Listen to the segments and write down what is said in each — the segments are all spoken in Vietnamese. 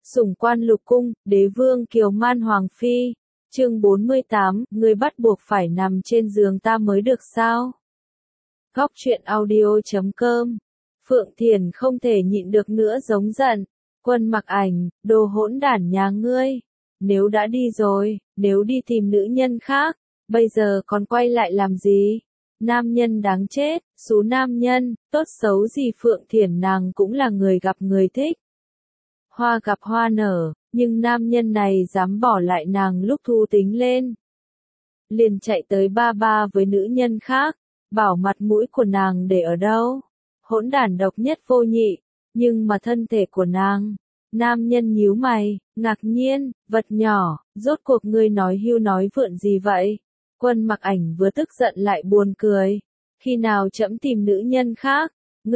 Sủng quan lục cung, đế vương kiều man hoàng phi. Chương 48, ngươi bắt buộc phải nằm trên giường ta mới được sao? Góc truyện audio.com. Phượng Thiền không thể nhịn được nữa giống giận. Quân Mặc Ảnh, đồ hỗn đản nhà ngươi. Nếu đã đi rồi, nếu đi tìm nữ nhân khác, bây giờ còn quay lại làm gì? Nam nhân đáng chết, số nam nhân, tốt xấu gì Phượng Thiền nàng cũng là người gặp người thích. Hoa gặp hoa nở, nhưng nam nhân này dám bỏ lại nàng lúc thu tính lên. Liền chạy tới ba với nữ nhân khác, bảo mặt mũi của nàng để ở đâu. Hỗn đản độc nhất vô nhị, nhưng mà thân thể của nàng. Nam nhân nhíu mày, ngạc nhiên, vật nhỏ, rốt cuộc ngươi nói hưu nói vượn gì vậy? Quân Mặc Ảnh vừa tức giận lại buồn cười. Khi nào trẫm tìm nữ nhân khác?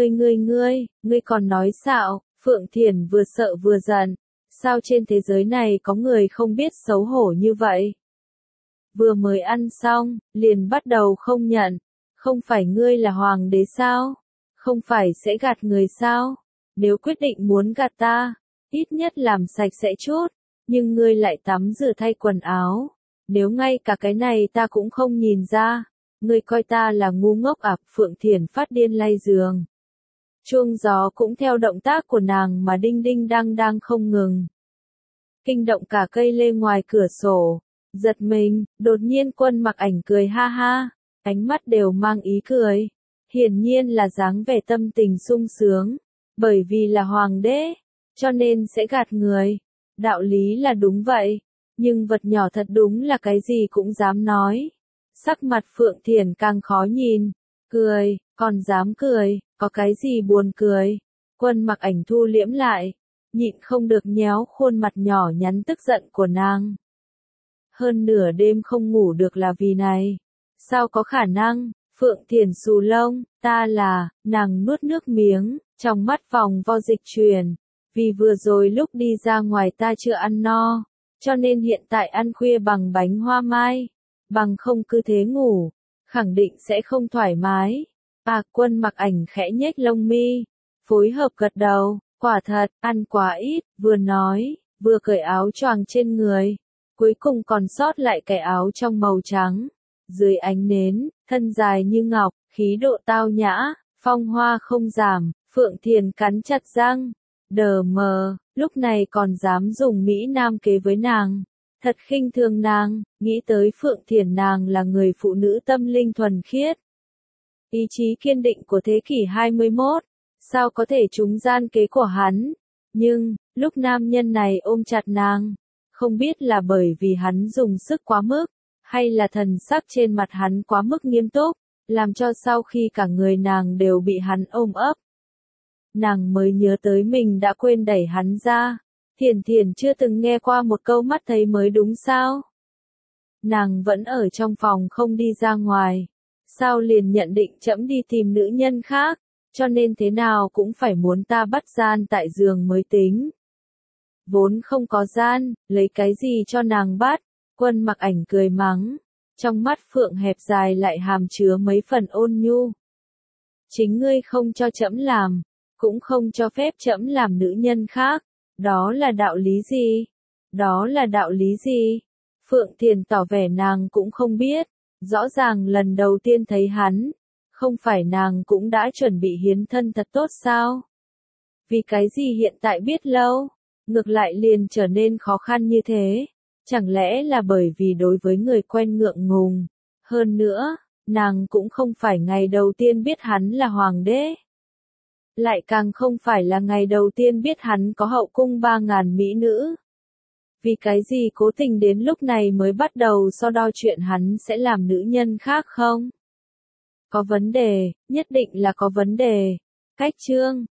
Ngươi còn nói xạo? Phượng Thiền vừa sợ vừa giận. Sao trên thế giới này có người không biết xấu hổ như vậy? Vừa mới ăn xong, liền bắt đầu không nhận. Không phải ngươi là hoàng đế sao? Không phải sẽ gạt người sao? Nếu quyết định muốn gạt ta, ít nhất làm sạch sẽ chút. Nhưng ngươi lại tắm rửa thay quần áo. Nếu ngay cả cái này ta cũng không nhìn ra, ngươi coi ta là ngu ngốc à? Phượng Thiền phát điên lay giường. Chuông gió cũng theo động tác của nàng mà đinh đinh đang không ngừng. Kinh động cả cây lê ngoài cửa sổ. Giật mình, đột nhiên Quân Mặc Ảnh cười ha ha, ánh mắt đều mang ý cười. Hiển nhiên là dáng vẻ tâm tình sung sướng, bởi vì là hoàng đế, cho nên sẽ gạt người. Đạo lý là đúng vậy, nhưng vật nhỏ thật đúng là cái gì cũng dám nói. Sắc mặt Phượng Thiền càng khó nhìn, cười, còn dám cười, có cái gì buồn cười. Quân Mặc Ảnh thu liễm lại, nhịn không được nhéo khuôn mặt nhỏ nhắn tức giận của nàng. Hơn nửa đêm không ngủ được là vì này. Sao có khả năng? Phượng Thiền xù lông, ta là, nàng nuốt nước miếng, trong mắt vòng vo dịch chuyển. Vì vừa rồi lúc đi ra ngoài ta chưa ăn no, cho nên hiện tại ăn khuya bằng bánh hoa mai. Bằng không cứ thế ngủ, khẳng định sẽ không thoải mái. Quân Mặc Ảnh khẽ nhếch lông mi, phối hợp gật đầu, quả thật, ăn quá ít, vừa nói, vừa cởi áo choàng trên người. Cuối cùng còn sót lại cái áo trong màu trắng. Dưới ánh nến, thân dài như ngọc, khí độ tao nhã, phong hoa không giảm. Phượng Thiền cắn chặt răng. Đờ mờ, lúc này còn dám dùng Mỹ Nam kế với nàng. Thật khinh thường nàng, nghĩ tới Phượng Thiền nàng là người phụ nữ tâm linh thuần khiết. Ý chí kiên định của thế kỷ 21, sao có thể trúng gian kế của hắn. Nhưng, lúc nam nhân này ôm chặt nàng, không biết là bởi vì hắn dùng sức quá mức, hay là thần sắc trên mặt hắn quá mức nghiêm túc, làm cho sau khi cả người nàng đều bị hắn ôm ấp. Nàng mới nhớ tới mình đã quên đẩy hắn ra. Thiền chưa từng nghe qua một câu mắt thấy mới đúng sao? Nàng vẫn ở trong phòng không đi ra ngoài. Sao liền nhận định trẫm đi tìm nữ nhân khác, cho nên thế nào cũng phải muốn ta bắt gian tại giường mới tính. Vốn không có gian, lấy cái gì cho nàng bắt? Quân Mặc Ảnh cười mắng. Trong mắt phượng hẹp dài lại hàm chứa mấy phần ôn nhu. Chính ngươi không cho trẫm làm, cũng không cho phép trẫm làm nữ nhân khác. Đó là đạo lý gì? Đó là đạo lý gì? Phượng Thiền tỏ vẻ nàng cũng không biết. Rõ ràng lần đầu tiên thấy hắn, không phải nàng cũng đã chuẩn bị hiến thân thật tốt sao? Vì cái gì hiện tại biết lâu, ngược lại liền trở nên khó khăn như thế? Chẳng lẽ là bởi vì đối với người quen ngượng ngùng? Hơn nữa, nàng cũng không phải ngày đầu tiên biết hắn là hoàng đế. Lại càng không phải là ngày đầu tiên biết hắn có hậu cung 3.000 mỹ nữ. Vì cái gì cố tình đến lúc này mới bắt đầu so đo chuyện hắn sẽ làm nữ nhân khác không? Có vấn đề, nhất định là có vấn đề. Cách chương,